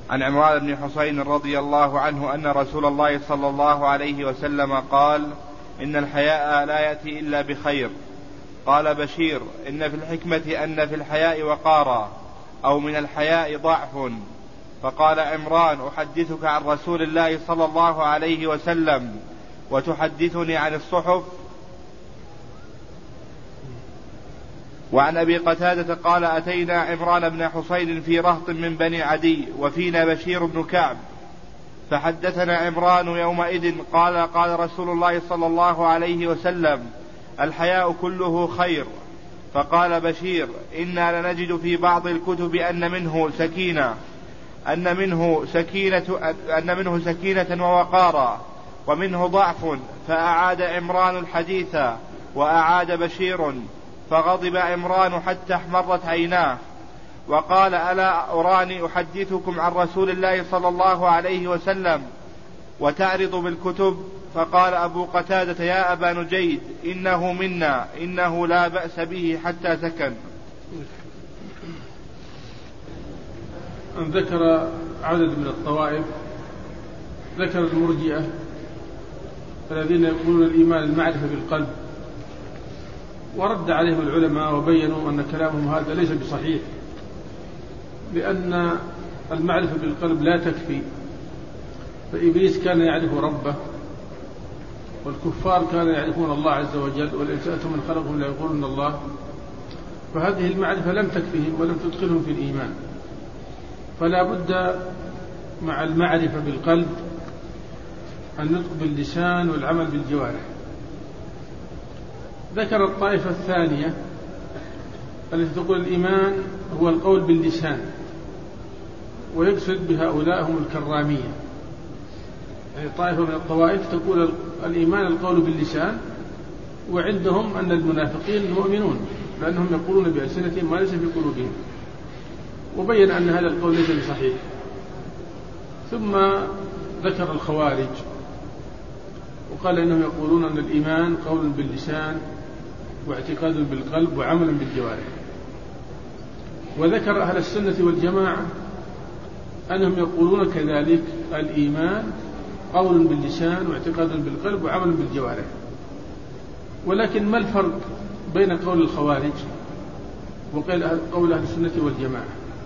عن عمران بن حسين رضي الله عنه أن رسول الله صلى الله عليه وسلم قال: إن الحياء لا يأتي إلا بخير. قال بشير: إن في الحكمة أن في الحياء وقارا، أو من الحياء ضعف. فقال عمران: أحدثك عن رسول الله صلى الله عليه وسلم وتحدثني عن الصحف؟ وعن أبي قتادة قال: أتينا عمران بن حسين في رهط من بني عدي وفينا بشير بن كعب، فحدثنا عمران يومئذ قال: قال رسول الله صلى الله عليه وسلم: الحياء كله خير. فقال بشير: إنا لنجد في بعض الكتب أن منه سكينة ووقارا، ومنه ضعف. فأعاد عمران الحديث وأعاد بشير، فغضب عمران حتى احمرت عيناه، وقال: ألا أراني أحدثكم عن رسول الله صلى الله عليه وسلم وتعرض بالكتب؟ فقال أبو قتادة: يا أبا نجيد، إنه منا، إنه لا بأس به حتى سكن. أن ذكر عدد من الطوائف، ذكر المرجئة الذين يقولون الإيمان المعرفة بالقلب، ورد عليهم العلماء وبينوا أن كلامهم هذا ليس بصحيح، لأن المعرفة بالقلب لا تكفي. فإبليس كان يعرف ربه، والكفار كانوا يعرفون الله عز وجل، وإن سألتم من خلقهم لا يقولون الله. فهذه المعرفة لم تكفيهم ولم تدخلهم في الإيمان، فلا بد مع المعرفة بالقلب النطق باللسان والعمل بالجوارح. ذكر الطائفة الثانية التي تقول الإيمان هو القول باللسان، ويقصد بهؤلاء هم الكرامية. يعني طائفة من الطوائف تقول الإيمان القول باللسان، وعندهم أن المنافقين مؤمنون لأنهم يقولون بألسنتهم ما ليس في قلوبهم، وبين أن هذا القول ليس بصحيح. ثم ذكر الخوارج وقال إنهم يقولون أن الإيمان قول باللسان واعتقاد بالقلب وعمل بالجوارح. وذكر أهل السنة والجماعة أنهم يقولون كذلك الإيمان قول باللسان واعتقاد بالقلب وعمل بالجوارح. ولكن ما الفرق بين قول الخوارج وقول أهل السنة والجماعة؟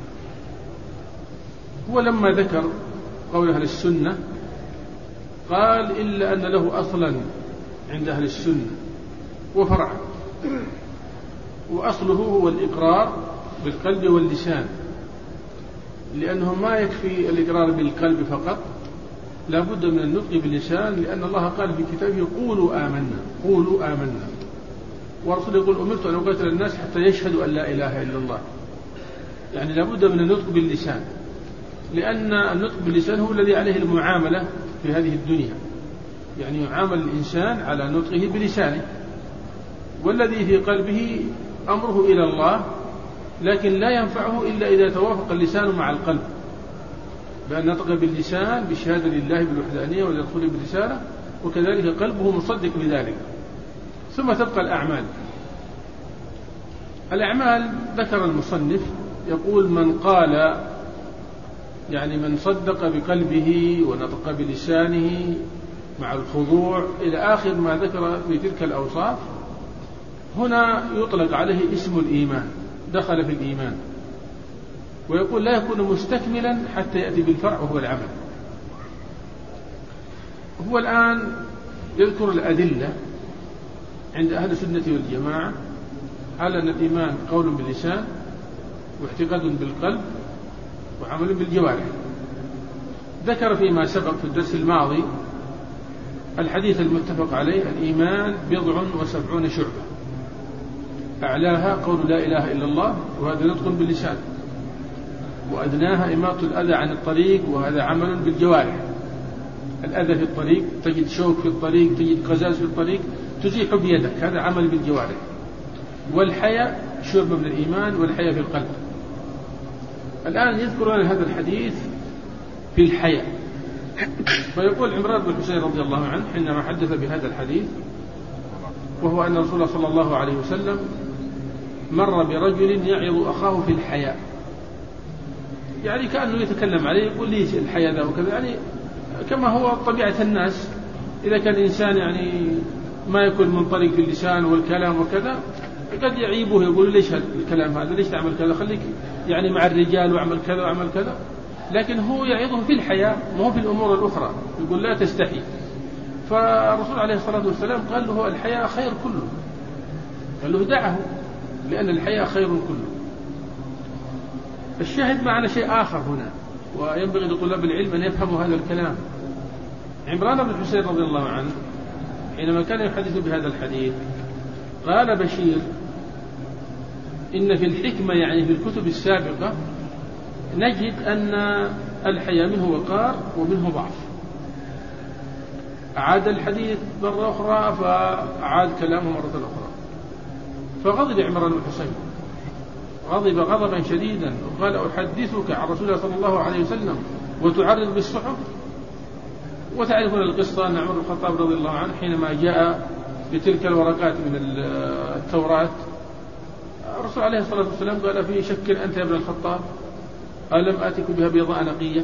هو لما ذكر قول أهل السنة قال: إلا أن له أصلا عند أهل السنة وفرعا، وأصله هو الإقرار بالقلب واللسان، لأنه ما يكفي الإقرار بالقلب فقط، لا بد من النطق باللسان، لأن الله قال في كتابه: قولوا آمنا. ورسول يقول: أمرت أن أقاتل الناس حتى يشهدوا أن لا إله إلا الله. يعني لا بد من النطق باللسان، لأن النطق باللسان هو الذي عليه المعاملة في هذه الدنيا، يعني يعامل الإنسان على نطقه بلسانه، والذي في قلبه أمره إلى الله، لكن لا ينفعه إلا إذا توافق اللسان مع القلب، بأن نطق باللسان بشهادة لله بالوحدانية ولرسوله بالرسالة، وكذلك قلبه مصدق بذلك. ثم تبقى الأعمال ذكر المصنف يقول: من قال، يعني من صدق بقلبه ونطق بلسانه مع الخضوع إلى آخر ما ذكر في تلك الأوصاف، هنا يطلق عليه اسم الإيمان، دخل في الإيمان. ويقول: لا يكون مستكملا حتى يأتي بالفرع وهو العمل. هو الآن يذكر الأدلة عند أهل السنة والجماعة على أن الإيمان قول باللسان واعتقاد بالقلب وعمل بالجوارح. ذكر فيما سبق في الدرس الماضي الحديث المتفق عليه: الإيمان 70 شعبة، أعلاها قول لا إله إلا الله، وهذا نطق باللسان، وأدناها إماطة الأذى عن الطريق، وهذا عمل بالجوارح. الأذى في الطريق، تجد شوك في الطريق، تجد قزاز في الطريق، تزيح بيدك، هذا عمل بالجوارح. والحياء شعبة من الإيمان، والحياء في القلب. الآن يذكر لنا هذا الحديث في الحياء. فيقول عمران بن حسين رضي الله عنه حينما حدث بهذا الحديث، وهو أن رسول صلى الله عليه وسلم مر برجل يعظ أخاه في الحياء، يعني كأنه يتكلم عليه يقول لي الحياة ذا وكذا، يعني كما هو طبيعة الناس. إذا كان الإنسان يعني ما يكون منطلق في اللسان والكلام وكذا قد يعيبه، يقول ليش الكلام هذا، ليش تعمل كذا، خليك يعني مع الرجال واعمل كذا واعمل كذا. لكن هو يعظه في الحياة ما هو في الأمور الأخرى، يقول لا تستحي. فالرسول عليه الصلاة والسلام قال له الحياة خير كله، قال له دعه لأن الحياة خير كله. الشاهد معنا شيء آخر هنا، وينبغي لطلاب العلم أن يفهموا هذا الكلام. عمران بن حسين رضي الله عنه حينما كان يحدث بهذا الحديث قال بشير إن في الحكمة، يعني في الكتب السابقة، نجد أن الحياة منه وقار ومنه ضعف. أعاد الحديث مرة أخرى فأعاد كلامه مرة أخرى، فغضب عمران بن حسين، غضب غضبا شديدا وقال أحدثك عن رسول الله صلى الله عليه وسلم وتعرض بالصحف. وتعرفون القصة أن عمر بن الخطاب رضي الله عنه حينما جاء بتلك الورقات من التوراة، الرسول عليه الصلاة والسلام قال في شك أنت يا ابن الخطاب ألم آتك بها بيضاء نقية.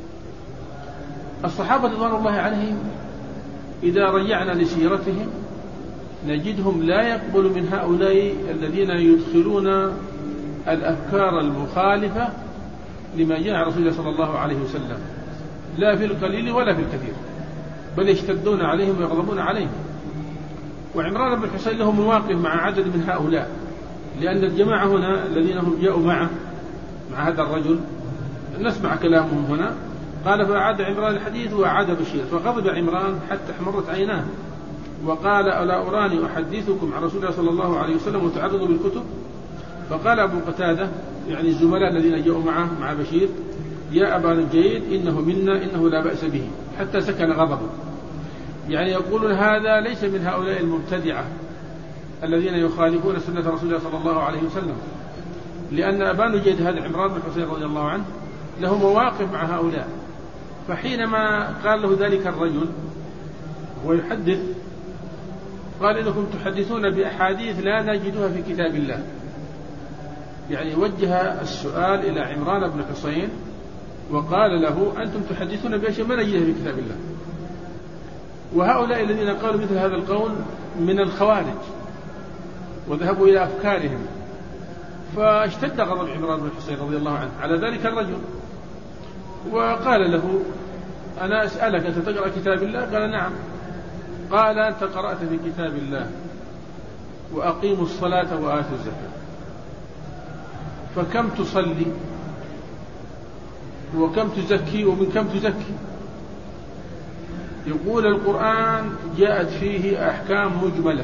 الصحابة رضوان الله عليهم إذا رجعنا لسيرتهم نجدهم لا يقبل من هؤلاء الذين يدخلون الأفكار المخالفة لما جاء عن رسول الله صلى الله عليه وسلم، لا في القليل ولا في الكثير، بل يشتدون عليهم ويغضبون عليهم. وعمران بن حسين له مواقف مع عدد من هؤلاء، لأن الجماعة هنا الذين هم جاءوا مع هذا الرجل نسمع كلامهم هنا. قال فأعاد عمران الحديث وأعاد بشير، فغضب عمران حتى احمرت عيناه وقال ألا أراني أحدثكم عن رسول الله صلى الله عليه وسلم وتعرضوا بالكتب. فقال أبو قتادة يعني الزملاء الذين جاءوا معه مع بشير يا أبا الجيد إنه منا إنه لا بأس به، حتى سكن غضبه. يعني يقولون هذا ليس من هؤلاء المبتدعة الذين يخالفون سنة رسول الله صلى الله عليه وسلم، لأن أبا الجيد هذا عمران بن حسين رضي الله عنه له مواقف مع هؤلاء. فحينما قال له ذلك الرجل ويحدث قال إنكم تحدثون بأحاديث لا نجدها في كتاب الله، يعني وجه السؤال إلى عمران بن حسين وقال له أنتم تحدثون بأشياء ما نجدها في كتاب الله. وهؤلاء الذين قالوا مثل هذا القول من الخوارج وذهبوا إلى أفكارهم. فاشتد غضب عمران بن حسين رضي الله عنه على ذلك الرجل وقال له أنا أسألك أنت تقرأ كتاب الله؟ قال نعم. قال أنت قرأت في كتاب الله وأقيموا الصلاة وآتوا الزكاة، فكم تصلي وكم تزكي ومن كم تزكي؟ يقول القرآن جاءت فيه أحكام مجملة،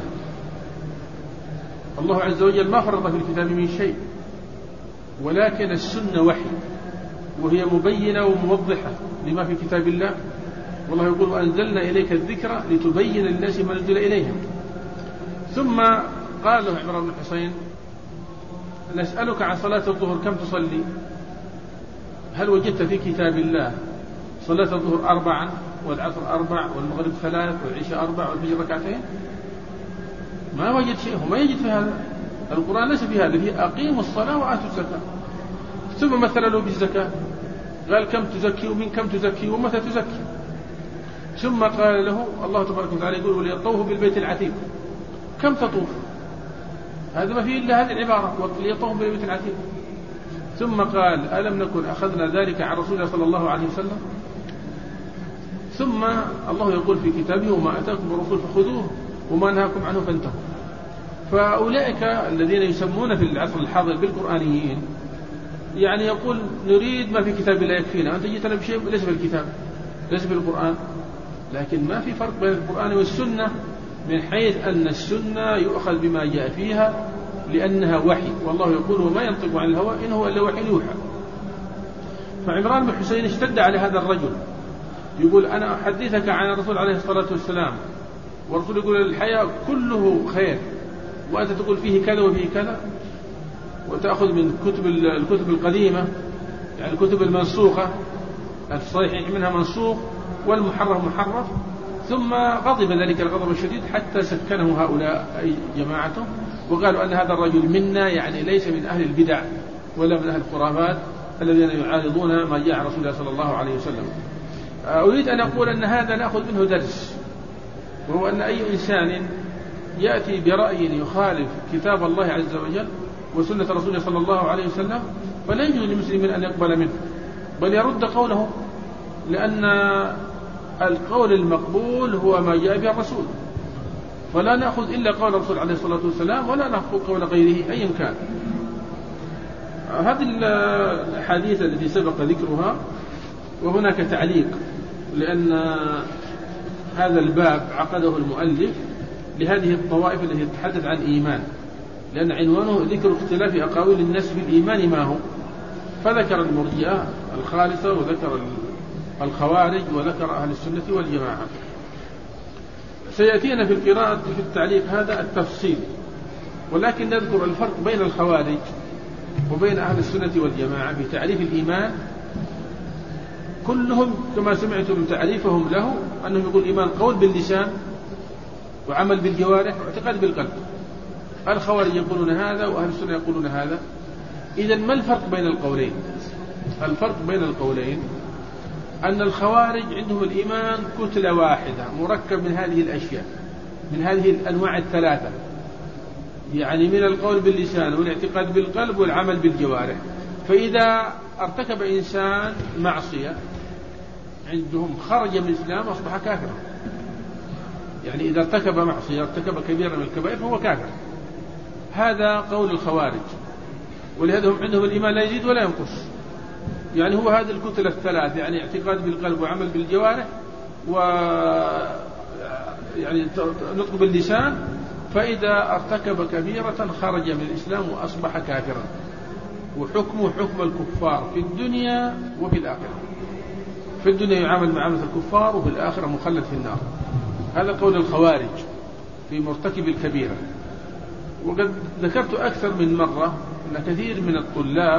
الله عز وجل ما فرض في الكتاب من شيء، ولكن السنة وحي وهي مبينة وموضحة لما في كتاب الله. والله يقول وأنزلنا إليك الذكر لتبين للناس ما نزل إليهم. ثم قال له عمران بن حسين نسألك عن صلاة الظهر كم تصلي؟ هل وجدت في كتاب الله صلاة الظهر 4 والعصر 4 والمغرب 3 والعشاء 4 والفجر 2؟ ما وجد شيء، ما يجد في هذا القرآن، ليس في هذا، فيه أقيموا الصلاة وآتوا الزكاة. ثم مثل له بالزكاة قال كم تزكي ومن كم تزكي ومتى تزكي. ثم قال له الله تبارك وتعالى يقول وليطوفوا بالبيت العتيق، كم تطوف؟ هذا ما فيه إلا هذه العبارة وليطوفوا بالبيت العتيق. ثم قال ألم نكن أخذنا ذلك عن رسول الله صلى الله عليه وسلم؟ ثم الله يقول في كتابه وما أتاكم الرسول فخذوه وما نهاكم عنه فانتهوا. فأولئك الذين يسمون في العصر الحاضر بالقرآنيين يعني يقول نريد ما في كتاب الله يكفينا، أنت جئتنا بشيء ليس في الكتاب ليس في القرآن. لكن ما في فرق بين القرآن والسنة من حيث أن السنة يؤخذ بما جاء فيها لأنها وحي، والله يقول وما ينطق عن الهوى إن هو إلا وحي يوحى. فعمران بن حسين اشتد على هذا الرجل يقول أنا أحدثك عن الرسول عليه الصلاة والسلام والرسول يقول الحياة كله خير وأنت تقول فيه كذا وفيه كذا، وتأخذ من الكتب القديمة يعني الكتب المنسوخة الصحيح منها منسوخ والمحرف محرف. ثم غضب ذلك الغضب الشديد حتى سكنه هؤلاء أي جماعته وقالوا أن هذا الرجل منا، يعني ليس من أهل البدع ولا من أهل الخرافات الذين يعارضون ما جاء رسول الله صلى الله عليه وسلم. أريد أن أقول أن هذا نأخذ منه درس، وهو أن أي إنسان يأتي برأي يخالف كتاب الله عز وجل وسنة رسول الله صلى الله عليه وسلم فلا يجوز للمسلم أن يقبل منه، بل يرد قوله، لأن القول المقبول هو ما جاء به الرسول، فلا نأخذ إلا قول الرسول عليه الصلاة والسلام ولا نأخذ قول غيره أيا كان. هذه الحديث التي سبق ذكرها، وهناك تعليق، لأن هذا الباب عقده المؤلف لهذه الطوائف التي تتحدث عن إيمان، لأن عنوانه ذكر اختلاف أقاويل الناس في الإيمان ما هو، فذكر المرجئة الخالصة وذكر الخوارج وذكر أهل السنة والجماعة. سيأتينا في القراءة في التعليق هذا التفصيل، ولكن نذكر الفرق بين الخوارج وبين أهل السنة والجماعة في تعريف الإيمان. كلهم كما سمعتم تعريفهم له أنه يقول الإيمان قول باللسان وعمل بالجوارح واعتقاد بالقلب. الخوارج يقولون هذا وأهل السنة يقولون هذا. إذن ما الفرق بين القولين؟ الفرق بين القولين أن الخوارج عندهم الإيمان كتلة واحدة مركب من هذه الأشياء، من هذه الأنواع الثلاثة، يعني من القول باللسان والاعتقاد بالقلب والعمل بالجوارح. فإذا ارتكب إنسان معصية عندهم خرج من الإسلام أصبح كافرا، يعني إذا ارتكب معصية ارتكب كبيرة من الكبائر فهو كافر. هذا قول الخوارج، ولهذا هم عندهم الإيمان لا يزيد ولا ينقص، يعني هو هذه الكتلة الثلاث، يعني اعتقاد بالقلب وعمل بالجوارح يعني نطق باللسان. فإذا ارتكب كبيرة خرج من الإسلام وأصبح كافرا، وحكمه حكم الكفار في الدنيا وفي الآخرة. في الدنيا يعامل معاملة الكفار، وفي الآخرة مخلد في النار. هذا قول الخوارج في مرتكب الكبيرة. وقد ذكرت أكثر من مرة أن كثير من الطلاب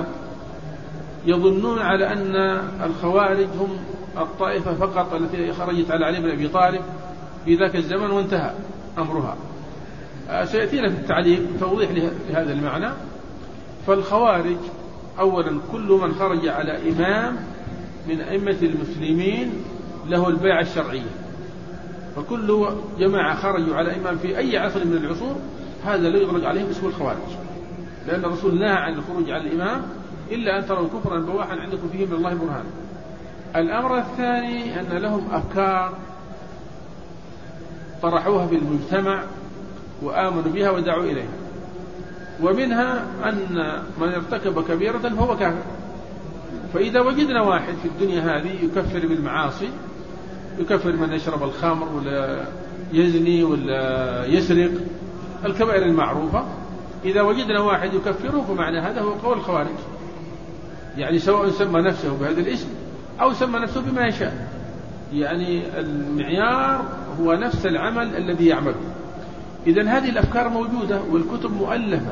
يظنون على أن الخوارج هم الطائفة فقط التي خرجت على علي بن أبي طالب في ذاك الزمن وانتهى أمرها. سيأتينا في التعليق توضيح لهذا المعنى. فالخوارج أولا كل من خرج على إمام من أئمة المسلمين له البيعة الشرعية، فكل جماعة خرجوا على إمام في أي عصر من العصور هذا لا يطلق عليهم اسم الخوارج، لأن الرسول نهى عن الخروج على الإمام إلا أن تروا كفرا بواحا عندكم فيه من الله برهان. الأمر الثاني أن لهم أفكار طرحوها في المجتمع وآمنوا بها ودعوا إليها، ومنها أن من ارتكب كبيرة فهو كافر. فإذا وجدنا واحد في الدنيا هذه يكفر بالمعاصي، يكفر من يشرب الخمر ولا يزني ولا يسرق، الكبائر المعروفة، إذا وجدنا واحد يكفره فمعنى هذا هو قول الخوارج، يعني سواء سمى نفسه بهذا الاسم أو سمى نفسه بما يشاء، يعني المعيار هو نفس العمل الذي يعمله. إذن هذه الأفكار موجودة والكتب مؤلفة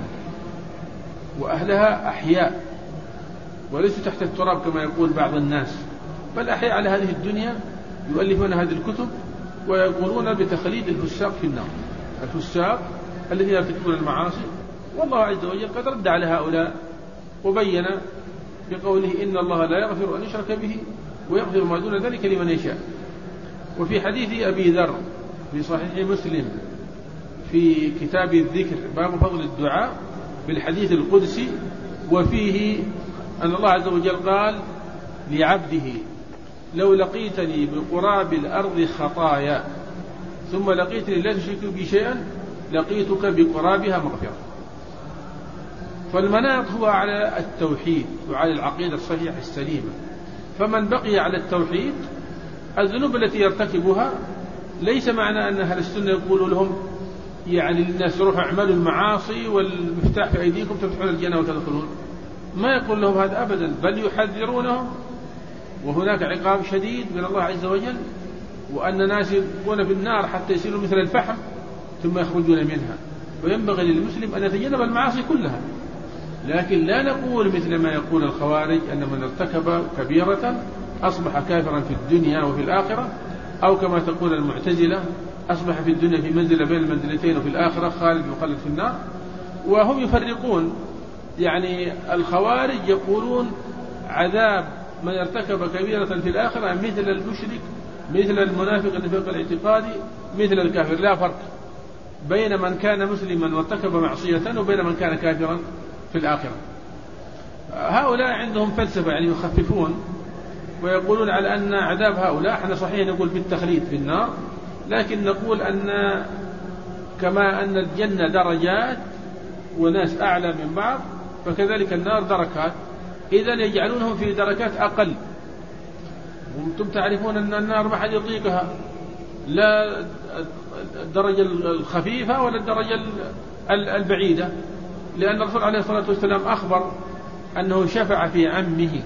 وأهلها أحياء وليسوا تحت التراب كما يقول بعض الناس، بل أحياء على هذه الدنيا يؤلفون هذه الكتب ويقولون بتخليد الفساق في النار، الفساق الذين يرتكبون المعاصي. والله عز وجل قد رد على هؤلاء وبين بقوله إن الله لا يغفر أن يشرك به ويغفر ما دون ذلك لمن يشاء. وفي حديث أبي ذر في صحيح مسلم في كتاب الذكر باب فضل الدعاء بالحديث القدسي، وفيه أن الله عز وجل قال لعبده لو لقيتني بقراب الأرض خطايا ثم لقيتني لا تشرك بي شيئا لقيتك بقرابها مغفرة. فالمناط هو على التوحيد وعلى العقيدة الصحيحة السليمة، فمن بقي على التوحيد الذنوب التي يرتكبها ليس معنى أن أهل السنة يقولوا لهم يعني للناس روحوا اعملوا المعاصي والمفتاح في أيديكم تدخلون الجنة وتدخلون، ما يقول لهم هذا أبدا، بل يحذرونهم وهناك عقاب شديد من الله عز وجل، وأن ناس يكون في النار حتى يصيروا مثل الفحم ثم يخرجون منها. وينبغي للمسلم أن يتجنب المعاصي كلها، لكن لا نقول مثل ما يقول الخوارج أن من ارتكب كبيرة أصبح كافرا في الدنيا وفي الآخرة، أو كما تقول المعتزلة أصبح في الدنيا في منزلة بين المنزلتين وفي الآخرة خالد مخلد في النار. وهم يفرقون، يعني الخوارج يقولون عذاب من ارتكب كبيرة في الآخرة مثل المشرك مثل المنافق النفاق الاعتقادي مثل الكافر، لا فرق بين من كان مسلما وارتكب معصية وبين من كان كافرا في الآخرة. هؤلاء عندهم فلسفة، يعني يخففون ويقولون على أن عذاب هؤلاء، احنا صحيح نقول بالتخليد في النار، لكن نقول أن كما أن الجنة درجات وناس أعلى من بعض فكذلك النار دركات، إذن يجعلونهم في دركات أقل. وانتم تعرفون أن النار ما حد يطيقها، لا الدرجة الخفيفة ولا الدرجة البعيدة، لأن الرسول عليه الصلاة والسلام أخبر أنه شفع في عمه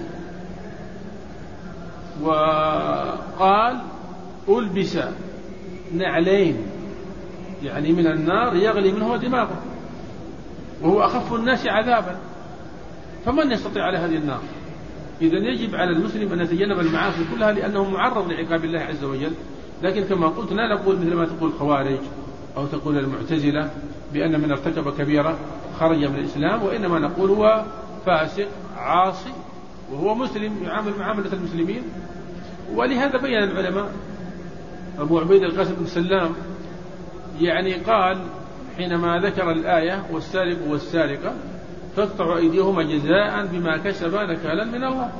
وقال ألبس نعلين يعني من النار يغلي منه دماغه، وهو أخف الناس عذابا، فمن يستطيع على هذه النار؟ إذن يجب على المسلم أن يتجنب المعاصي كلها لأنه معرض لعقاب الله عز وجل. لكن كما قلت لا نقول مثل ما تقول الخوارج أو تقول المعتزلة بأن من ارتكب كبيرة خرج من الإسلام، وإنما نقول هو فاسق عاصي وهو مسلم يعامل معاملة المسلمين. ولهذا بين العلماء أبو عبيد القاسم بن سلام يعني قال حينما ذكر الآية والسارق والسارقة فاقطعوا أيديهما جزاء بما كسبا نكالا من الله.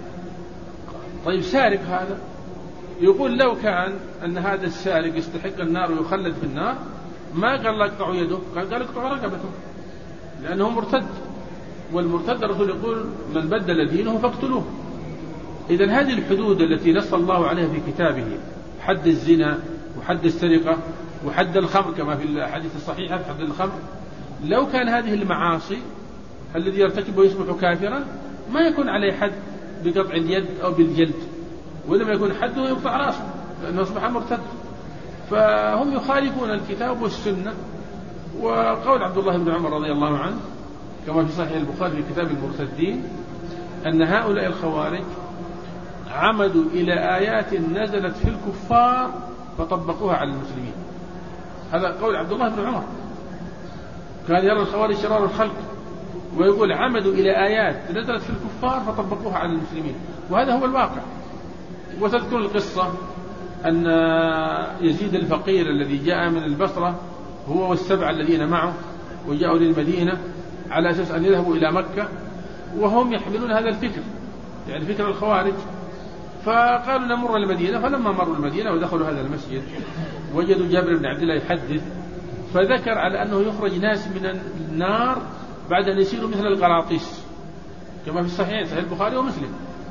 طيب سارق هذا يقول لو كان أن هذا السارق يستحق النار ويخلد في النار ما قال لا اقطعوا يده، قال اقطعوا رقبته لأنه مرتد، والمرتد الرسول يقول من بدل دينه فاقتلوه. إذن هذه الحدود التي نص الله عليها في كتابه، حد الزنا وحد السرقة وحد الخمر كما في الحديث الصحيحة حد الخمر، لو كان هذه المعاصي الذي يرتكبه يصبح كافرا ما يكون عليه حد بقطع اليد أو بالجلد، ولما يكون حده يقطع رأسه لأنه أصبح مرتد. فهم يخالفون الكتاب والسنة. وقول عبد الله بن عمر رضي الله عنه كما في صحيح البخاري في كتاب المرتدين أن هؤلاء الخوارج عمدوا إلى آيات نزلت في الكفار فطبقوها على المسلمين. هذا قول عبد الله بن عمر، كان يرى الخوارج شرار الخلق ويقول عمدوا إلى آيات نزلت في الكفار فطبقوها على المسلمين، وهذا هو الواقع. وتذكر القصة أن يزيد الفقير الذي جاء من البصرة هو والسبع الذين معه وجاءوا للمدينة على أساس أن يذهبوا إلى مكة، وهم يحملون هذا الفكر يعني فكر الخوارج، فقالوا نمر المدينة. فلما مروا المدينة ودخلوا هذا المسجد وجدوا جابر بن عبد الله يحدث، فذكر على أنه يخرج ناس من النار بعد أن يصيروا مثل القراطيس كما في الصحيحين صحيح البخاري ومسلم.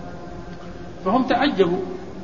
فهم تعجبوا،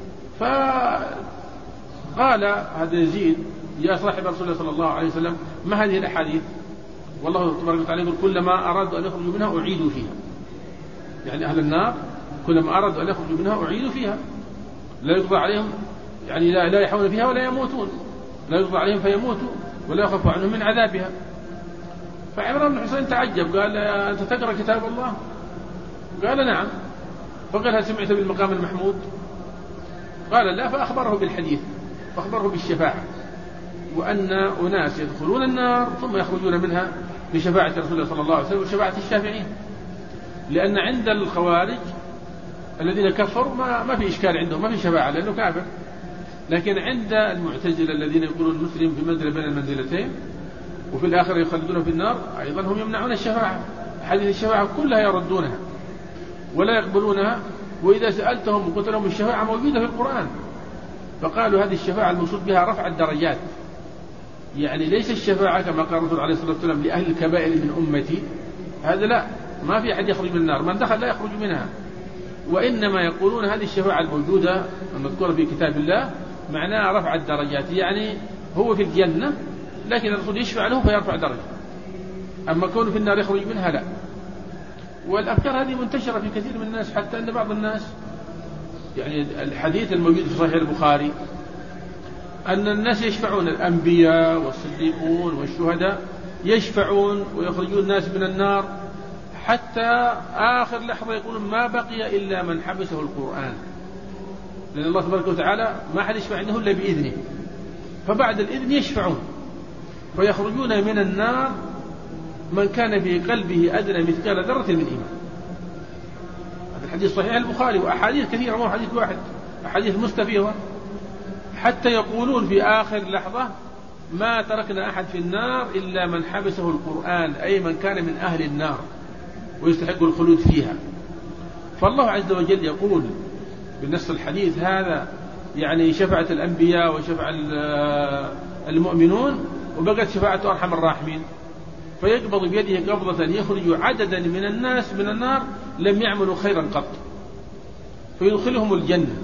فقال هذا يزيد يا صاحب رسول الله صلى الله عليه وسلم ما هذه الأحاديث؟ والله تبارك وتعالى يقول كلما أرادوا أن يخرجوا منها أعيدوا فيها، يعني أهل النار كلما أرادوا أن يخرجوا منها أعيدوا فيها، لا يقضى عليهم يعني لا يحون فيها ولا يموتون، لا يقضى عليهم فيموتوا ولا يخف عنهم من عذابها. فعمران بن حسين تعجب قال أنت تقرأ كتاب الله؟ قال نعم. فقال هل سمعت بالمقام المحمود؟ قال لا. فأخبره بالحديث، فأخبره بالشفاعة، وأن أناس يدخلون النار ثم يخرجون منها بشفاعة رسول الله صلى الله عليه وسلم وشفاعة الشافعين. لأن عند الخوارج الذين كفروا ما في إشكال عندهم، ما في شفاعة لأنه كافر. لكن عند المعتزلة الذين يقولون المسلم في منزلة بين المنزلتين وفي الآخرة يخلدونه في النار أيضا هم يمنعون الشفاعة، حديث الشفاعة كلها يردونها ولا يقبلونها. وإذا سألتهم وقلت لهم الشفاعة موجودة في القرآن، فقالوا هذه الشفاعة المقصود بها رفع الدرجات، يعني ليس الشفاعة كما قال الرسول عليه الصلاة والسلام لأهل الكبائر من أمتي، هذا لا، ما في أحد يخرج من النار، من دخل لا يخرج منها. وإنما يقولون هذه الشفاعة الموجودة المذكورة في كتاب الله معناها رفع الدرجات، يعني هو في الجنة لكن الرسول يشفع له فيرفع درجة، أما كونه في النار يخرج منها لا. والأفكار هذه منتشرة في كثير من الناس، حتى أن بعض الناس يعني الحديث الموجود في صحيح البخاري أن الناس يشفعون، الأنبياء والصديقون والشهداء يشفعون ويخرجون الناس من النار حتى آخر لحظة، يقولون ما بقي إلا من حبسه القرآن، لأن الله تبارك وتعالى ما حد يشفع عنده إلا بإذنه، فبعد الإذن يشفعون فيخرجون من النار من كان في قلبه أدنى مثقال ذرة من إيمان. هذا حديث صحيح البخاري وأحاديث كثيرة مو حديث واحد، أحاديث مستفيضة، حتى يقولون في آخر لحظة ما تركنا أحد في النار إلا من حبسه القرآن، أي من كان من أهل النار ويستحق الخلود فيها. فالله عز وجل يقول بالنص الحديث هذا يعني شفاعة الأنبياء وشفاعة المؤمنون، وبقت شفاعة أرحم الراحمين، فيقبض بيده قبضة يخرج عددا من الناس من النار لم يعملوا خيرا قط، فيدخلهم الجنة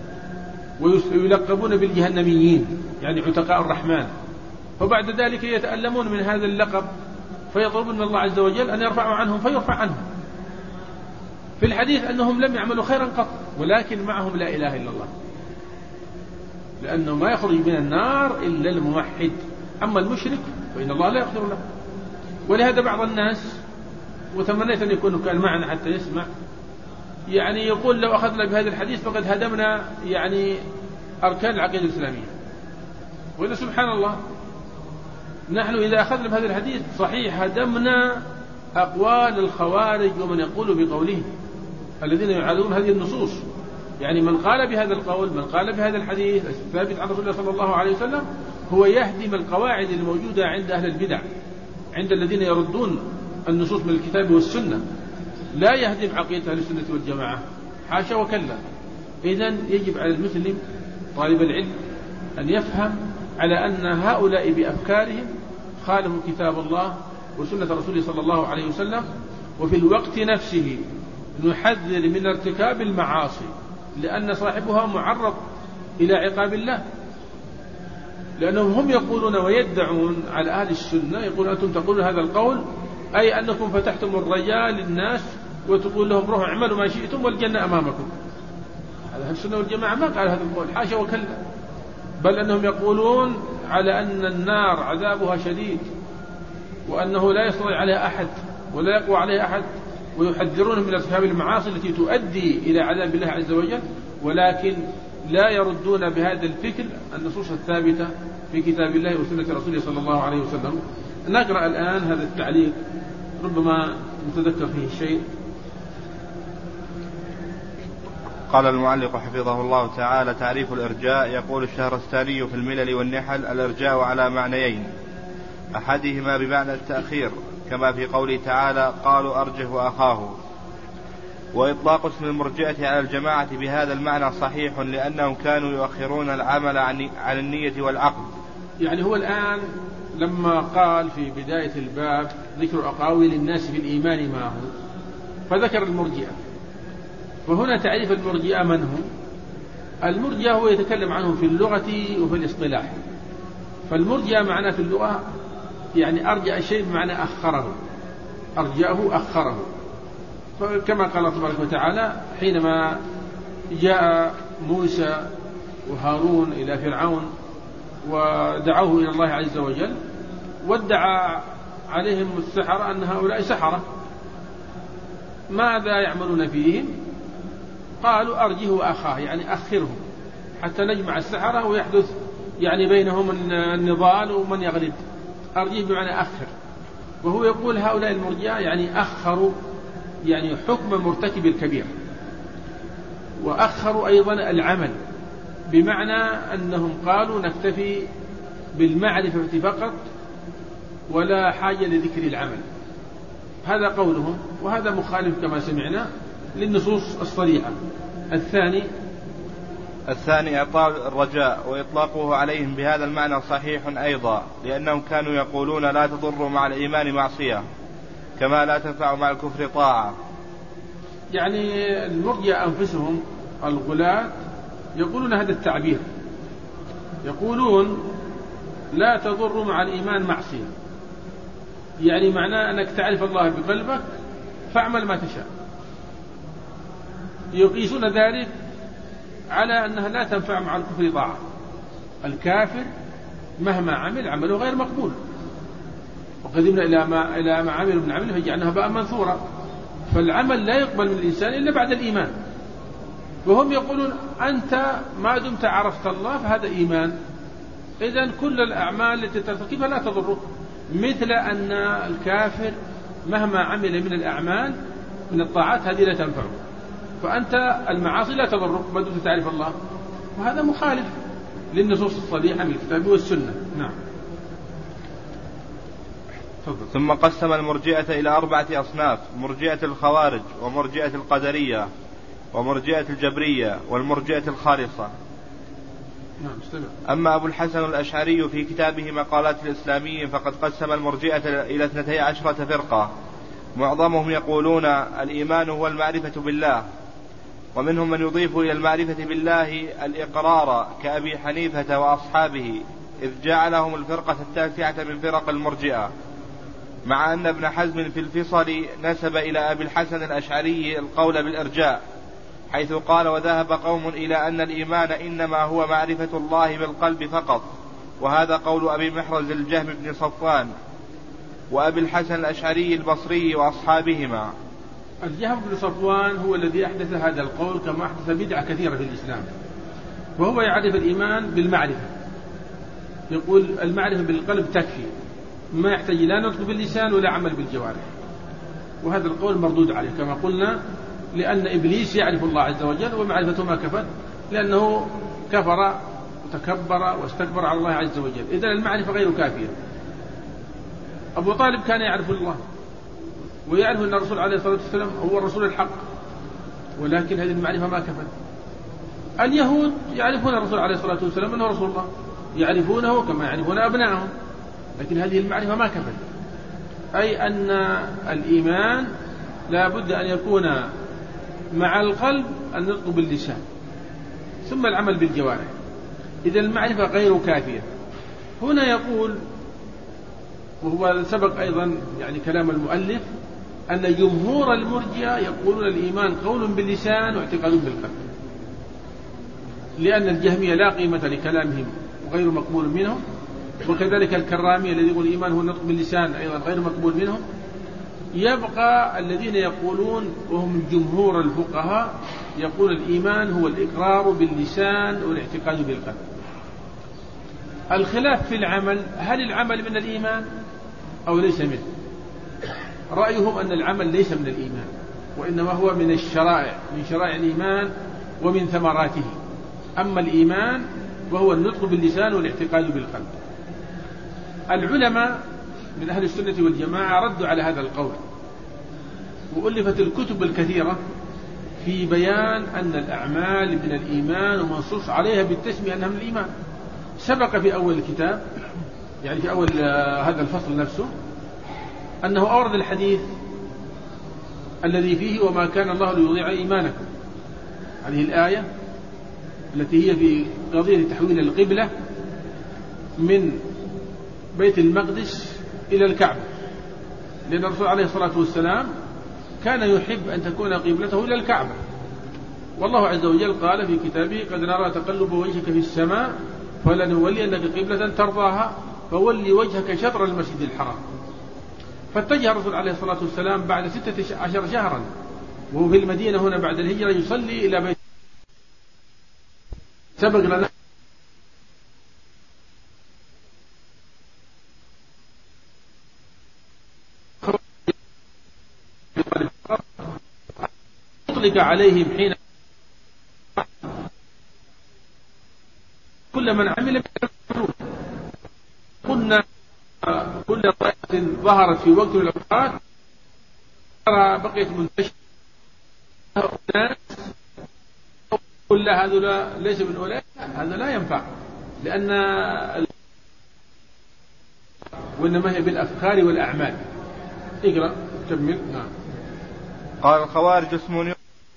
ويلقبون بالجهنميين يعني عتقاء الرحمن، فبعد ذلك يتألمون من هذا اللقب، فيطلبون من الله عز وجل أن يرفعوا عنهم فيرفع عنهم. في الحديث أنهم لم يعملوا خيرا قط ولكن معهم لا إله إلا الله، لأنه ما يخرج من النار إلا الموحد، أما المشرك فإن الله لا يغفر له. ولهذا بعض الناس، وتمنيت أن يكون كان معنا حتى يسمع، يعني يقول لو أخذنا بهذا الحديث فقد هدمنا يعني أركان العقيدة الإسلامية. وإذا سبحان الله نحن إذا أخذنا بهذا الحديث صحيح هدمنا أقوال الخوارج ومن يقول بقولهم الذين يعادون هذه النصوص. يعني من قال بهذا القول، من قال بهذا الحديث الثابت عن رسول الله صلى الله عليه وسلم، هو يهدم القواعد الموجودة عند أهل البدع، عند الذين يردون النصوص من الكتاب والسنة، لا يهدم عقيدة أهل السنة والجماعة، حاشا وكلا. إذن يجب على المسلم طالب العلم أن يفهم على أن هؤلاء بأفكارهم خالفوا كتاب الله وسنة رسوله صلى الله عليه وسلم، وفي الوقت نفسه نحذر من ارتكاب المعاصي، لأن صاحبها معرض إلى عقاب الله، لأنهم هم يقولون ويدعون على أهل السنة، يقول أنتم تقولون هذا القول أي أنكم فتحتم الرجاء للناس وتقول لهم روحوا اعملوا ما شئتم والجنة أمامكم. هذا أهل السنة والجماعة ما قال هذا القول، حاشا وكلا، بل أنهم يقولون على أن النار عذابها شديد وأنه لا يستطيع عليها أحد ولا يقوى عليها أحد، ويحذرون من ارتكاب المعاصي التي تؤدي إلى عذاب الله عز وجل، ولكن لا يردون بهذا الفكر النصوص الثابتة في كتاب الله وسنة رسوله صلى الله عليه وسلم. نقرأ الآن هذا التعليق ربما نتذكر فيه شيء. قال المؤلف حفظه الله تعالى: تعريف الإرجاء. يقول الشهرستاني في الملل والنحل: الإرجاء على معنيين، أحدهما بمعنى التأخير كما في قوله تعالى: قالوا أرجه وأخاه. وإطلاق اسم المرجئة على الجماعة بهذا المعنى صحيح، لأنهم كانوا يؤخرون العمل عن النية والعقد. يعني هو الآن لما قال في بداية الباب ذكر أقاويل الناس في الإيمان معه، فذكر المرجئة، وهنا تعريف المرجئة من هم؟ المرجئة هو يتكلم عنه في اللغة وفي الاصطلاح. فالمرجئة معناه في اللغة يعني أرجأ الشيء بمعنى أخره، أرجأه أخره، كما قال تبارك وتعالى حينما جاء موسى وهارون إلى فرعون ودعوه إلى الله عز وجل، وادعى عليهم السحرة أن هؤلاء سحرة، ماذا يعملون فيهم؟ قالوا أرجه وأخاه، يعني أخرهم حتى نجمع السحرة ويحدث يعني بينهم النضال ومن يغلب. أرجه بمعنى أخر، وهو يقول هؤلاء المرجئة يعني أخروا يعني حكم مرتكب الكبير، وأخروا أيضا العمل، بمعنى أنهم قالوا نكتفي بالمعرفة فقط ولا حاجة لذكر العمل. هذا قولهم، وهذا مخالف كما سمعنا للنصوص الصريحة. الثاني إعطاء الرجاء، وإطلاقه عليهم بهذا المعنى صحيح أيضا، لأنهم كانوا يقولون لا تضر مع الإيمان معصية كما لا تنفع مع الكفر طاعة. يعني المرجئة أنفسهم الغلاة يقولون هذا التعبير، يقولون لا تضر مع الإيمان معصية، يعني معناه أنك تعرف الله بقلبك فاعمل ما تشاء. يقيسون ذلك على أنها لا تنفع مع الكفر طاعة، الكافر مهما عمل عمله غير مقبول، وقدمنا إلى ما عملوا من عمل فجعلناها هباء منثورا. فالعمل لا يقبل من الإنسان إلا بعد الإيمان، وهم يقولون أنت ما دمت عرفت الله فهذا إيمان، إذن كل الأعمال التي ترتكبها لا تضرك، مثل أن الكافر مهما عمل من الأعمال من الطاعات هذه لا تنفعه. فأنت المعاصي لا تضرك ما دمت تعرف الله، وهذا مخالف للنصوص الصريحة من الكتاب والسنة. نعم. ثم قسم المرجئة إلى 4 أصناف: مرجئة الخوارج، ومرجئة القدرية، ومرجئة الجبرية، والمرجئة الخالصة. أما أبو الحسن الأشعري في كتابه مقالات الإسلاميين فقد قسم المرجئة إلى 12 فرقة، معظمهم يقولون الإيمان هو المعرفة بالله، ومنهم من يضيف إلى المعرفة بالله الإقرار كأبي حنيفة وأصحابه، إذ جعلهم الفرقة 9 من فرق المرجئة، مع أن ابن حزم في الفصل نسب إلى أبي الحسن الأشعري القول بالإرجاء، حيث قال: وذهب قوم إلى أن الإيمان إنما هو معرفة الله بالقلب فقط، وهذا قول أبي محرز الجهم بن صفوان وأبي الحسن الأشعري البصري وأصحابهما. الجهم بن صفوان هو الذي أحدث هذا القول، كما أحدث بدعة كثيرة في الإسلام، وهو يعرف الإيمان بالمعرفة، يقول المعرفة بالقلب تكفي، ما يحتاج لا نطق باللسان ولا عمل بالجوارح، وهذا القول مردود عليه كما قلنا، لأن إبليس يعرف الله عز وجل ومعرفته ما كفت، لأنه كفر وتكبر واستكبر على الله عز وجل، إذن المعرفة غير كافية. أبو طالب كان يعرف الله ويعرف أن الرسول عليه الصلاة والسلام هو الرسول الحق، ولكن هذه المعرفة ما كفت. اليهود يعرفون الرسول عليه الصلاة والسلام أنه رسول الله، يعرفونه كما يعرفون أبنائهم، لكن هذه المعرفة ما كفت، أي أن الإيمان لا بد أن يكون مع القلب النطق باللسان ثم العمل بالجوارح، إذا المعرفة غير كافية. هنا يقول، وهو سبق أيضا يعني كلام المؤلف، أن جمهور المرجئة يقولون الإيمان قول باللسان واعتقاد بالقلب، لأن الجهمية لا قيمة لكلامهم وغير مقبول منهم، وكذلك الكرامية الذي يقول الإيمان هو النطق باللسان أيضا غير مقبول منهم. يبقى الذين يقولون وهم جمهور الفقهاء يقول الإيمان هو الإقرار باللسان والاعتقاد بالقلب. الخلاف في العمل، هل العمل من الإيمان أو ليس منه؟ رأيهم أن العمل ليس من الإيمان، وإنما هو من الشرائع، من شرائع الإيمان ومن ثمراته. أما الإيمان وهو النطق باللسان والاعتقاد بالقلب. العلماء من أهل السنة والجماعة ردوا على هذا القول، وألفت الكتب الكثيرة في بيان أن الأعمال من الإيمان ومنصوص عليها بالتسمية أنها من الإيمان. سبق في أول الكتاب، يعني في أول هذا الفصل نفسه، أنه أورد الحديث الذي فيه وما كان الله ليضيع إيمانكم، هذه الآية التي هي في قضية تحويل القبلة من بيت المقدس إلى الكعبة، لأن الرسول عليه الصلاة والسلام كان يحب أن تكون قبلته إلى الكعبة، والله عز وجل قال في كتابه: قد نرى تقلب وجهك في السماء فلنولينك قبلة ترضاها فولي وجهك شطر المسجد الحرام. فاتجه الرسول عليه الصلاة والسلام بعد 16 شهرا وهو في المدينة هنا بعد الهجرة يصلي إلى بيت. سبق لنا أطلق عليهم حين كل من عمل قلنا كل طائفة ظهرت في وقت من الأوقات بقيت منتشرة الناس كل هذا ليس من أولئك، هذا لا ينفع، لأن وإنما هي بالأفكار والأعمال. اقرأ كمل. نعم. قال: الخوارج اسم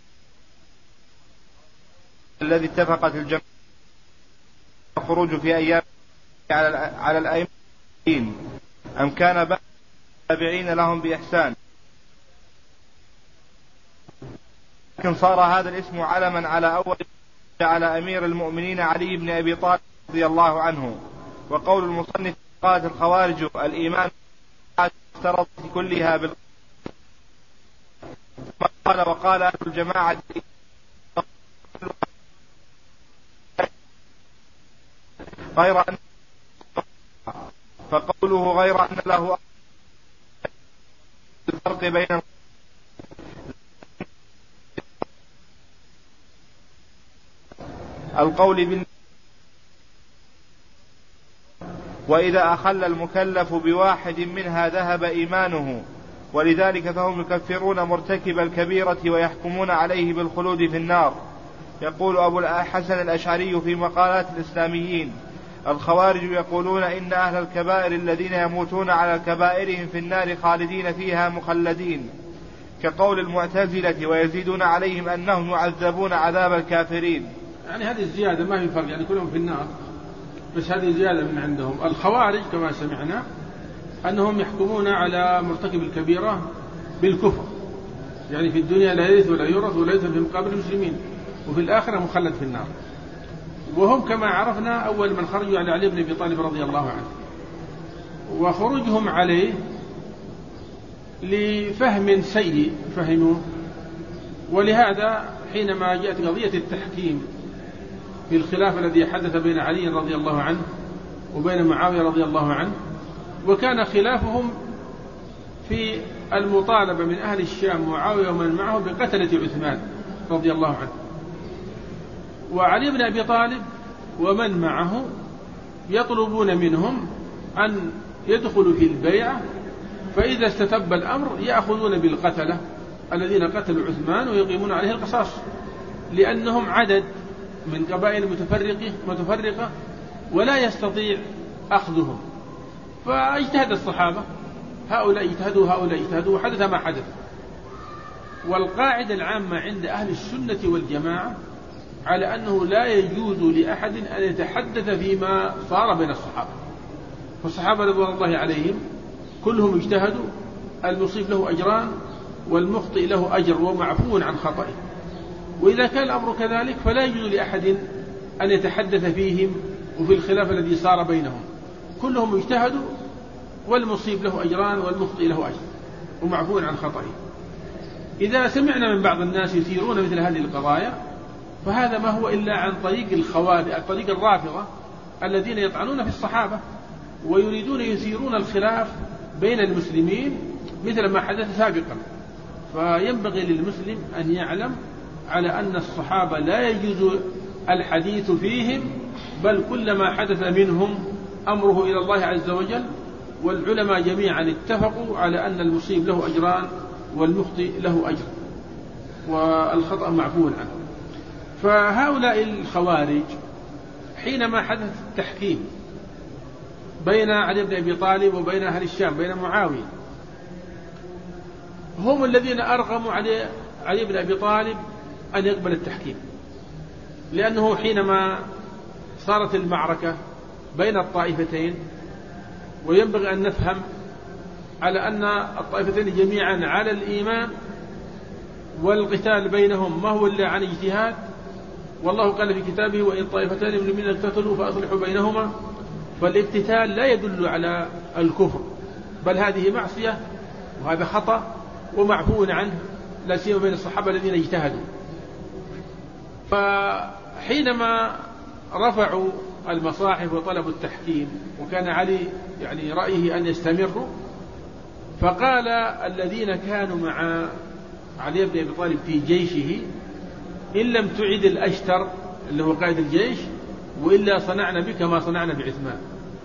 الذي اتفقت الجماعة الخروج في أيام على الأئمة أم كان بعض التابعين لهم بإحسان، لكن صار هذا الاسم علما على أمير المؤمنين علي بن أبي طالب رضي الله عنه. وقول المصنف: قالت الخوارج الإيمان افترضت كلها وقال أهل الجماعة غير أن فقوله غير أن له الفرق بين القول وإذا أخل المكلف بواحد منها ذهب إيمانه، ولذلك فهم يكفرون مرتكب الكبيرة ويحكمون عليه بالخلود في النار. يقول أبو الحسن الأشعري في مقالات الإسلاميين: الخوارج يقولون إن أهل الكبائر الذين يموتون على كبائرهم في النار خالدين فيها مخلدين، كقول المعتزلة، ويزيدون عليهم أنهم يعذبون عذاب الكافرين. يعني هذه الزيادة ما في فرق، يعني كلهم في النار، بس هذه زيادة من عندهم. الخوارج كما سمعنا أنهم يحكمون على مرتكب الكبيرة بالكفر، يعني في الدنيا لا يرث ولا يورث ولا يدخل في مقابل المسلمين، وفي الآخرة مخلد في النار. وهم كما عرفنا أول من خرجوا على علي بن أبي طالب رضي الله عنه، وخروجهم عليه لفهم سيء فهموه. ولهذا حينما جاءت قضية التحكيم في الخلاف الذي حدث بين علي رضي الله عنه وبين معاوية رضي الله عنه، وكان خلافهم في المطالبة من أهل الشام معاوية ومن معه بقتلة عثمان رضي الله عنه، وعلي بن أبي طالب ومن معه يطلبون منهم أن يدخلوا في البيعة، فإذا استتب الأمر يأخذون بالقتلة الذين قتلوا عثمان ويقيمون عليه القصاص، لأنهم عدد من قبائل متفرقة ولا يستطيع أخذهم. فاجتهد الصحابة، هؤلاء اجتهدوا هؤلاء اجتهدوا، وحدث ما حدث. والقاعدة العامة عند أهل السنة والجماعة على أنه لا يجوز لأحد أن يتحدث فيما صار بين الصحابة. فالصحابة رضوان الله عليهم كلهم اجتهدوا، المصيب له أجران والمخطئ له أجر ومعفو عن خطئه. وإذا كان الأمر كذلك فلا يجوز لأحد أن يتحدث فيهم وفي الخلاف الذي صار بينهم. كلهم اجتهدوا والمصيب له أجران والمخطئ له أجر ومعفو عن خطئه. إذا سمعنا من بعض الناس يثيرون مثل هذه القضايا فهذا ما هو إلا عن طريق الخوارج، طريق الرافضة الذين يطعنون في الصحابة ويريدون يثيرون الخلاف بين المسلمين مثل ما حدث سابقا. فينبغي للمسلم أن يعلم على أن الصحابة لا يجوز الحديث فيهم، بل كل ما حدث منهم أمره إلى الله عز وجل. والعلماء جميعا اتفقوا على أن المصيب له أجران والمخطئ له أجر والخطأ معفو عنه. فهؤلاء الخوارج حينما حدث التحكيم بين علي بن أبي طالب وبين أهل الشام بين معاوية، هم الذين أرغموا علي بن أبي طالب أن يقبل التحكيم، لأنه حينما صارت المعركة بين الطائفتين، وينبغي أن نفهم على أن الطائفتين جميعا على الإيمان، والقتال بينهم ما هو إلا عن اجتهاد. والله قال في كتابه: وإن طائفتان من المؤمنين اقتتلوا فأصلحوا بينهما. فالاقتتال لا يدل على الكفر، بل هذه معصية وهذا خطأ ومعفو عنه، لا سيما بين الصحابة الذين اجتهدوا. فحينما رفعوا المصاحف وطلبوا التحكيم وكان علي يعني رأيه أن يستمروا، فقال الذين كانوا مع علي بن أبي طالب في جيشه: إن لم تعد الأشتر اللي هو قائد الجيش وإلا صنعنا بك ما صنعنا بعثمان.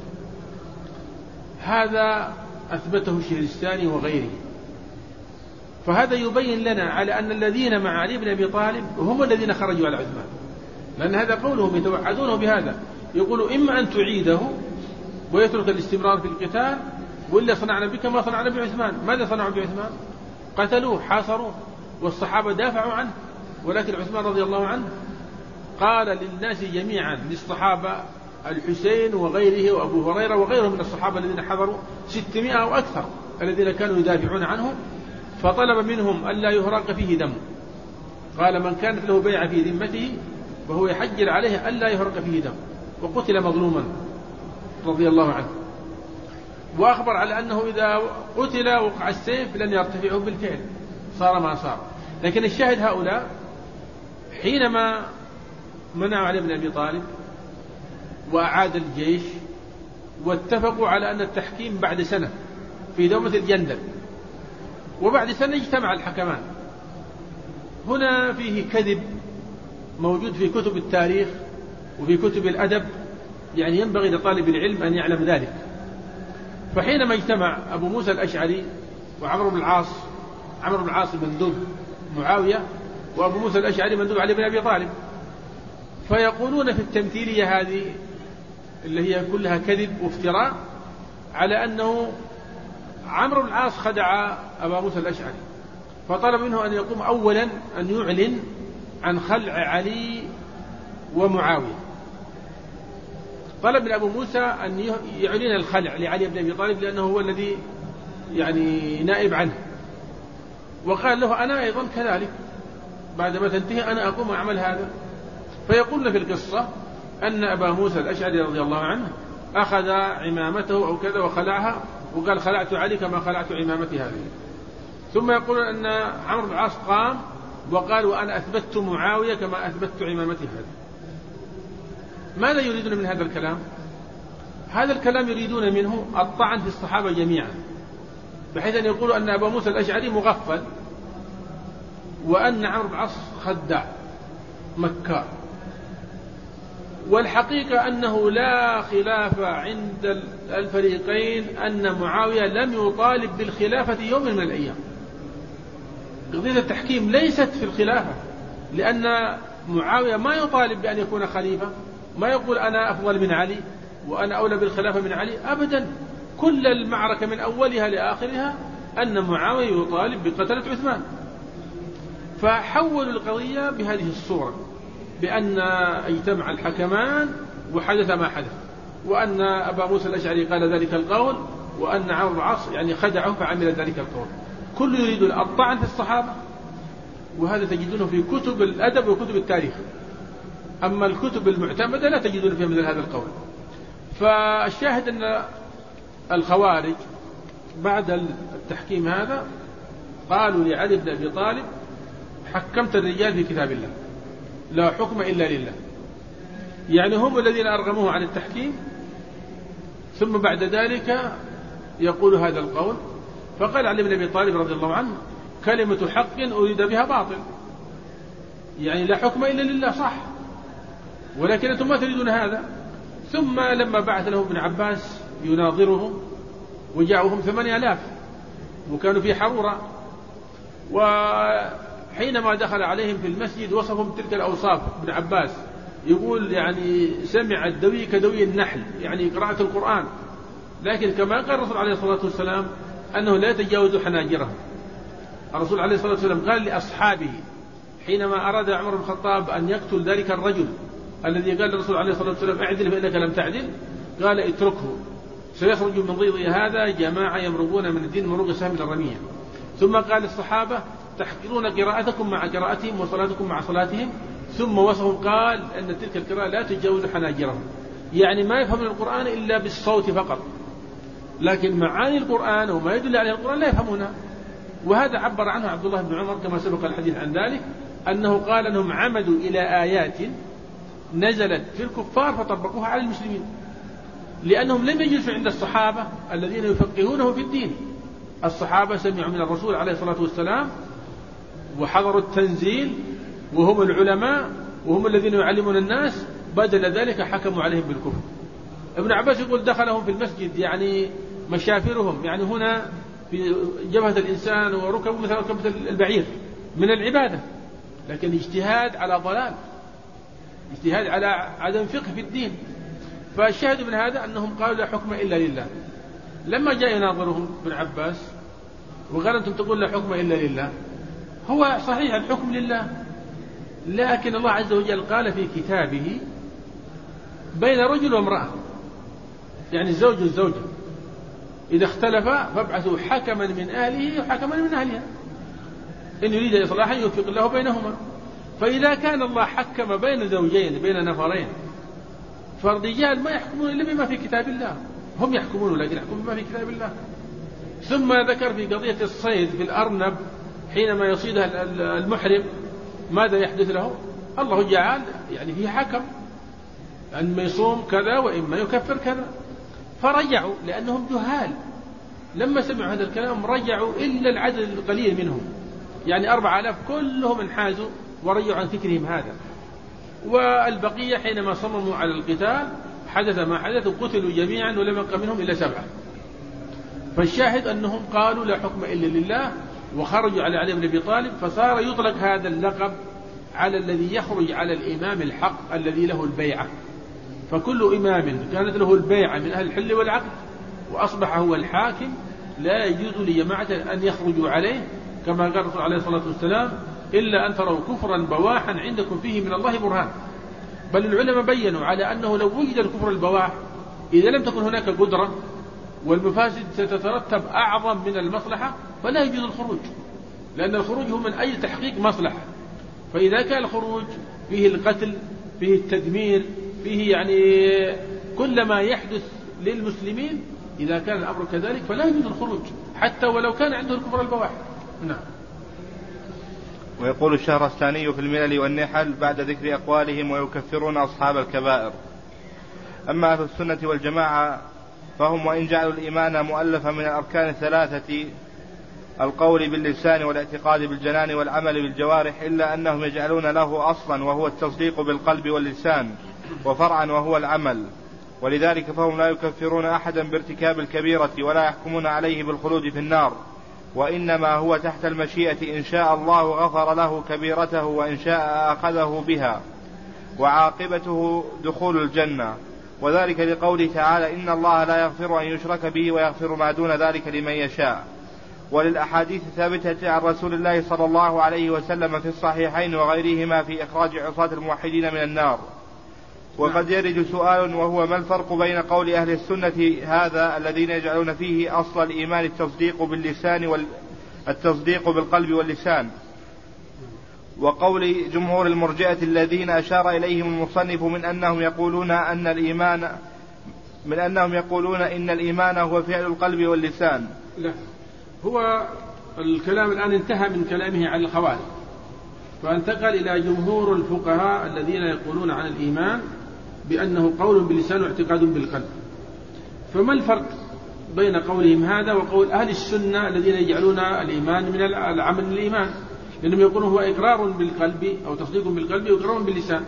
هذا أثبته الشهرستاني وغيره. فهذا يبين لنا على أن الذين مع علي بن أبي طالب هم الذين خرجوا على عثمان، لأن هذا قولهم يتوعدونه بهذا، يقولوا: إما أن تعيده ويترك الاستمرار في القتال وإلا صنعنا بك ما صنعنا بعثمان. ماذا صنعوا بعثمان؟ قتلوه حاصروه، والصحابة دافعوا عنه. ولكن عثمان رضي الله عنه قال للناس جميعا، للصحابة الحسين وغيره وأبو هريرة وغيرهم من الصحابة الذين حضروا 600 أو أكثر الذين كانوا يدافعون عنه، فطلب منهم ألا يهرق فيه دم. قال: من كانت له بيعة في ذمته وهو يحجر عليه ألا يهرق فيه دم، وقتل مظلوما رضي الله عنه. وأخبر على أنه إذا قتل وقع السيف لن يرتفعه بالكيل، صار ما صار. لكن الشاهد هؤلاء حينما منعوا علي بن أبي طالب وأعاد الجيش، واتفقوا على أن التحكيم بعد سنة في دومة الجندل، وبعد سنة اجتمع الحكمان. هنا فيه كذب موجود في كتب التاريخ وفي كتب الأدب، يعني ينبغي لطالب العلم أن يعلم ذلك. فحينما اجتمع أبو موسى الأشعري وعمرو بن العاص، عمرو بن العاص مندوب معاوية، وأبو موسى الأشعري مندوب علي بن أبي طالب، فيقولون في التمثيلية هذه اللي هي كلها كذب وافتراء على أنه عمرو بن العاص خدع أبا موسى الأشعري، فطلب منه أن يقوم أولا أن يعلن عن خلع علي ومعاوية. طلب من أبو موسى أن يعلن الخلع لعلي بن أبي طالب لأنه هو الذي يعني نائب عنه، وقال له أنا أيضا كذلك بعدما تنتهي أنا أقوم أعمل هذا. فيقولون في القصة أن أبا موسى الأشعري رضي الله عنه أخذ عمامته أو كذا وخلعها وقال خلعت علي كما خلعت عمامتي هذه. ثم يقولون أن عمرو بن العاص قام وقال وأنا أثبتت معاوية كما أثبتت عمامتي هذه. ماذا يريدون من هذا الكلام؟ هذا الكلام يريدون منه الطعن في الصحابة جميعا، بحيث أن يقولوا أن أبا موسى الأشعري مغفل، وأن عمرو بن العاص خداع مكار. والحقيقة أنه لا خلاف عند الفريقين أن معاوية لم يطالب بالخلافة يوم من الأيام. قضية التحكيم ليست في الخلافة، لأن معاوية ما يطالب بأن يكون خليفة، ما يقول أنا أفضل من علي وأنا أولى بالخلافة من علي أبدا. كل المعركة من أولها لآخرها أن معاوية يطالب بقتلة عثمان. فحولوا القضية بهذه الصورة، بأن اجتمع الحكمان وحدث ما حدث، وأن أبا موسى الأشعري قال ذلك القول، وأن عمرو بن العاص يعني خدعه فعمل ذلك القول. كل يريد الطعن في الصحابة، وهذا تجدونه في كتب الأدب وكتب التاريخ. أما الكتب المعتمدة لا تجدون فيها مثل هذا القول. فالشاهد أن الخوارج بعد التحكيم هذا قالوا لعلي بن أبي طالب حكمت الرجال في كتاب الله لا حكم إلا لله، يعني هم الذين أرغموه عن التحكيم، ثم بعد ذلك يقول هذا القول. فقال علي بن أبي طالب رضي الله عنه كلمة حق أريد بها باطل، يعني لا حكم إلا لله صح، ولكن أنتم ما تريدون هذا. ثم لما بعث له ابن عباس يناظرهم وجاءهم 8000 وكانوا في حرورة، وحينما دخل عليهم في المسجد وصفهم تلك الأوصاف ابن عباس، يقول يعني سمع الدوي كدوي النحل، يعني قراءة القرآن، لكن كما قال الرسول عليه الصلاة والسلام أنه لا يتجاوز حناجرهم. الرسول عليه الصلاة والسلام قال لأصحابه حينما أراد عمر بن الخطاب أن يقتل ذلك الرجل الذي قال للرسول عليه الصلاة والسلام اعدل فإنك لم تعدل، قال اتركه سيخرج من ضيض هذا جماعة يمرقون من الدين مروق سهم الرمية. ثم قال الصحابة تحقرون قراءتكم مع قراءتهم وصلاتكم مع صلاتهم. ثم وصفهم قال أن تلك القراءة لا تجاوز حناجرهم، يعني ما يفهمون القرآن إلا بالصوت فقط، لكن معاني القرآن وما يدل عليه القرآن لا يفهمونها. وهذا عبر عنه عبد الله بن عمر كما سبق الحديث عن ذلك، أنه قال أنهم عمدوا إلى آيات نزلت في الكفار فطبقوها على المسلمين، لأنهم لم يجلسوا عند الصحابة الذين يفقهونه في الدين. الصحابة سمعوا من الرسول عليه الصلاة والسلام وحضروا التنزيل وهم العلماء وهم الذين يعلمون الناس، بدل ذلك حكموا عليهم بالكفر. ابن عباس يقول دخلهم في المسجد يعني مشافرهم، يعني هنا في جبهة الإنسان وركبه مثل ركبة البعير من العبادة، لكن اجتهاد على ضلال، اجتهاد على عدم فقه في الدين. فالشاهد من هذا أنهم قالوا لا حكم إلا لله. لما جاء يناظرهم ابن عباس وقال أنتم تقول لا حكم إلا لله، هو صحيح الحكم لله، لكن الله عز وجل قال في كتابه بين رجل وامرأة، يعني الزوج والزوجة إذا اختلفا فابعثوا حكما من أهله وحكما من أهلها إن يريد إصلاحا يوفق الله بينهما. فإذا كان الله حكم بين زوجين بين نفرين، فالرجال ما يحكمون إلا بما في كتاب الله، هم يحكمون لكن يحكمون بما في كتاب الله. ثم ذكر في قضية الصيد في الأرنب حينما يصيدها المحرم ماذا يحدث له؟ الله جعل يعني فيه حكم، أما يصوم كذا وإما يكفر كذا. فرجعوا لأنهم جهال، لما سمعوا هذا الكلام رجعوا إلا العدد القليل منهم، يعني 4000 كلهم انحازوا ورجعوا عن فكرهم هذا. والبقية حينما صمموا على القتال حدث ما حدث وقتلوا جميعا ولم يبق منهم إلا 7. فالشاهد أنهم قالوا لا حكم إلا لله وخرجوا على علي بن أبي طالب، فصار يطلق هذا اللقب على الذي يخرج على الإمام الحق الذي له البيعة. فكل إمام كانت له البيعة من أهل الحل والعقد وأصبح هو الحاكم لا يجوز لجماعة أن يخرجوا عليه، كما قال الرسول عليه الصلاة والسلام: إلا أن تروا كفرا بواحا عندكم فيه من الله برهان. بل العلماء بيّنوا على أنه لو وجد الكفر البواح إذا لم تكن هناك قدرة والمفاسد ستترتب أعظم من المصلحة فلا يجوز الخروج، لأن الخروج هو من أجل تحقيق مصلحة. فإذا كان الخروج فيه القتل فيه التدمير فيه يعني كل ما يحدث للمسلمين، إذا كان الأمر كذلك فلا يجوز الخروج حتى ولو كان عنده الكفر البواح. نعم. ويقول الشهرستاني في الملل والنحل بعد ذكر أقوالهم: ويكفرون أصحاب الكبائر. أما أهل السنة والجماعة فهم وإن جعلوا الإيمان مؤلفا من الأركان 3: القول باللسان والاعتقاد بالجنان والعمل بالجوارح، إلا أنهم يجعلون له أصلا وهو التصديق بالقلب واللسان، وفرعا وهو العمل. ولذلك فهم لا يكفرون أحدا بارتكاب الكبيرة ولا يحكمون عليه بالخلود في النار، وإنما هو تحت المشيئة، إن شاء الله غفر له كبيرته وإن شاء أخذه بها، وعاقبته دخول الجنة. وذلك لقوله تعالى: إن الله لا يغفر أن يشرك به ويغفر ما دون ذلك لمن يشاء. وللأحاديث الثابتة عن رسول الله صلى الله عليه وسلم في الصحيحين وغيرهما في إخراج عصاة الموحدين من النار. وقد يرد سؤال، وهو: ما الفرق بين قول أهل السنة هذا الذين يجعلون فيه أصل الإيمان التصديق باللسان والتصديق بالقلب واللسان، وقول جمهور المرجئة الذين أشار إليهم المصنف من أنهم يقولون إن الإيمان هو فعل القلب واللسان؟ لا، هو الكلام الآن انتهى من كلامه عن الخوارج، فانتقل إلى جمهور الفقهاء الذين يقولون عن الإيمان بأنه قول باللسان واعتقاد بالقلب. فما الفرق بين قولهم هذا وقول أهل السنة الذين يجعلون الإيمان من العمل الإيمان؟ لأنهم يقولون هو إقرار بالقلب أو تصديق بالقلب وإقرار باللسان.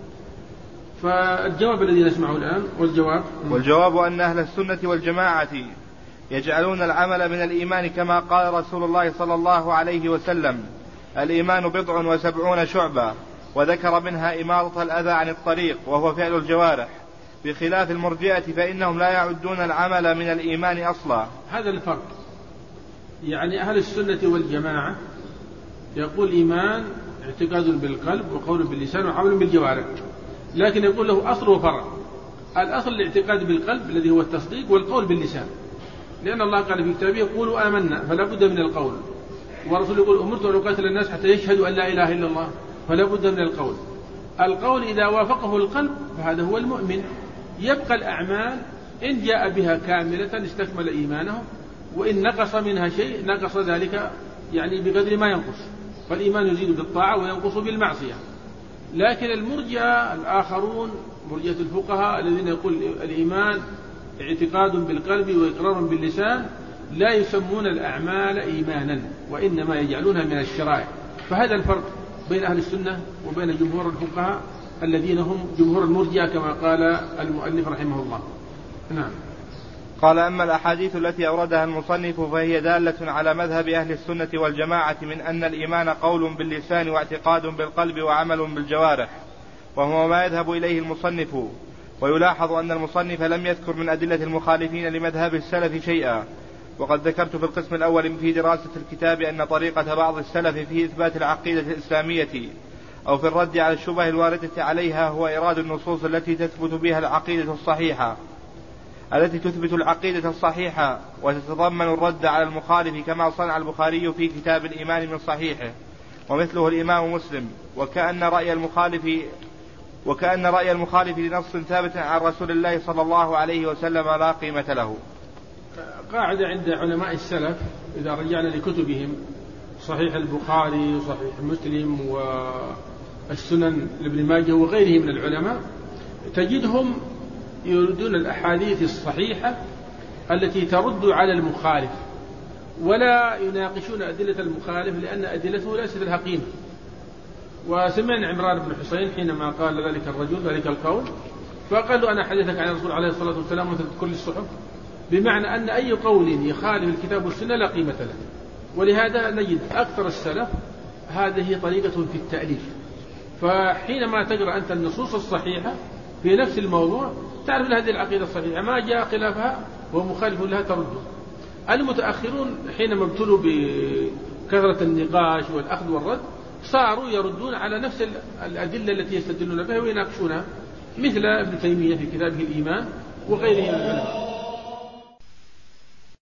فالجواب الذي نسمعه الآن والجواب أن أهل السنة والجماعة يجعلون العمل من الإيمان كما قال رسول الله صلى الله عليه وسلم: الإيمان 70 شعبة، وذكر منها إماطة الأذى عن الطريق وهو فعل الجوارح، بخلاف المرجئة فإنهم لا يعدون العمل من الإيمان أصلا. هذا الفرق، يعني أهل السنة والجماعة يقول إيمان اعتقاد بالقلب وقول باللسان وعمل بالجوارح، لكن يقول له أصل وفرع. الأصل الاعتقاد بالقلب الذي هو التصديق، والقول باللسان، لأن الله قال في كتابه: قولوا آمنا، فلا بد من القول. ورسول يقول: أمرت أن أقاتل الناس حتى يشهدوا أن لا إله إلا الله، فلا بد من القول. القول إذا وافقه القلب فهذا هو المؤمن. يبقى الأعمال إن جاء بها كاملة استكمل إيمانه، وإن نقص منها شيء نقص ذلك يعني بقدر ما ينقص. فالإيمان يزيد بالطاعة وينقص بالمعصية. لكن المرجئة الآخرون مرجئة الفقهاء الذين يقول الإيمان اعتقاد بالقلب وإقرار باللسان لا يسمون الأعمال إيمانا، وإنما يجعلونها من الشرائع. فهذا الفرق بين أهل السنة وبين جمهور الفقهاء الذين هم جمهور المرجئة كما قال المؤلف رحمه الله. نعم. قال: أما الأحاديث التي أوردها المصنف فهي دالة على مذهب أهل السنة والجماعة من أن الإيمان قول باللسان واعتقاد بالقلب وعمل بالجوارح، وهو ما يذهب إليه المصنف. ويلاحظ أن المصنف لم يذكر من أدلة المخالفين لمذهب السلف شيئا. وقد ذكرت في القسم الأول في دراسة الكتاب أن طريقة بعض السلف في إثبات العقيدة الإسلامية أو في الرد على الشبه الواردة عليها هو إيراد النصوص التي تثبت العقيدة الصحيحة وتتضمن الرد على المخالف، كما صنع البخاري في كتاب الإيمان من صحيحه، ومثله الإمام مسلم. وكأن رأي المخالف لنص ثابت عن رسول الله صلى الله عليه وسلم لا قيمة له. قاعدة عند علماء السلف إذا رجعنا لكتبهم صحيح البخاري وصحيح مسلم والسنن لابن ماجه وغيره من العلماء، تجدهم يردون الأحاديث الصحيحة التي ترد على المخالف، ولا يناقشون أدلة المخالف لأن أدلته ليست لها قيمة. وسمعنا عمران بن حسين حينما قال ذلك الرجل ذلك القول، فقال له: أنا حدثك عن الرسول عليه الصلاة والسلام وتذكر لي الصحف، بمعنى أن أي قول يخالف الكتاب والسنة لا قيمة له. ولهذا نجد أكثر السلف هذه طريقة في التأليف، فحينما تقرأ أنت النصوص الصحيحة في نفس الموضوع تعرف هذه العقيدة الصحيحة، ما جاء خلافها ومخالف لها ترده. المتأخرون حينما ابتلوا بكثرة النقاش والأخذ والرد صاروا يردون على نفس الأدلة التي يستدلون بها ويناقشونها، مثل ابن تيمية في كتابه الإيمان وغيره من العلماء.